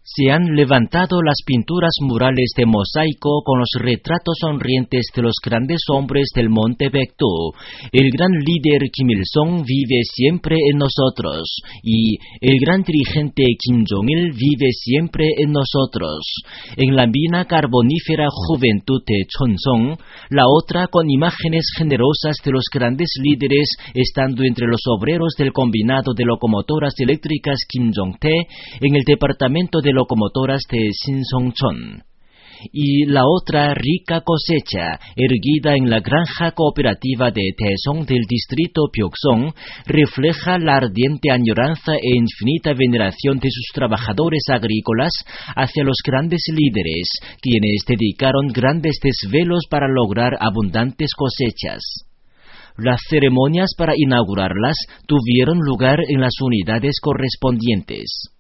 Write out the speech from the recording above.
Se han levantado las pinturas murales de mosaico con los retratos sonrientes de los grandes hombres del Monte Baekdu. El gran líder Kim Il-sung vive siempre en nosotros y el gran dirigente Kim Jong-il vive siempre en nosotros. En la mina carbonífera Juventud de Chonsong, la otra con imágenes generosas de los grandes líderes estando entre los obreros del combinado de locomotoras eléctricas Kim Jong-tae en el departamento de locomotoras de Sinseongcheon. Y la otra rica cosecha, erguida en la granja cooperativa de Taesong del distrito Pyeoksong, refleja la ardiente añoranza e infinita veneración de sus trabajadores agrícolas hacia los grandes líderes, quienes dedicaron grandes desvelos para lograr abundantes cosechas. Las ceremonias para inaugurarlas tuvieron lugar en las unidades correspondientes.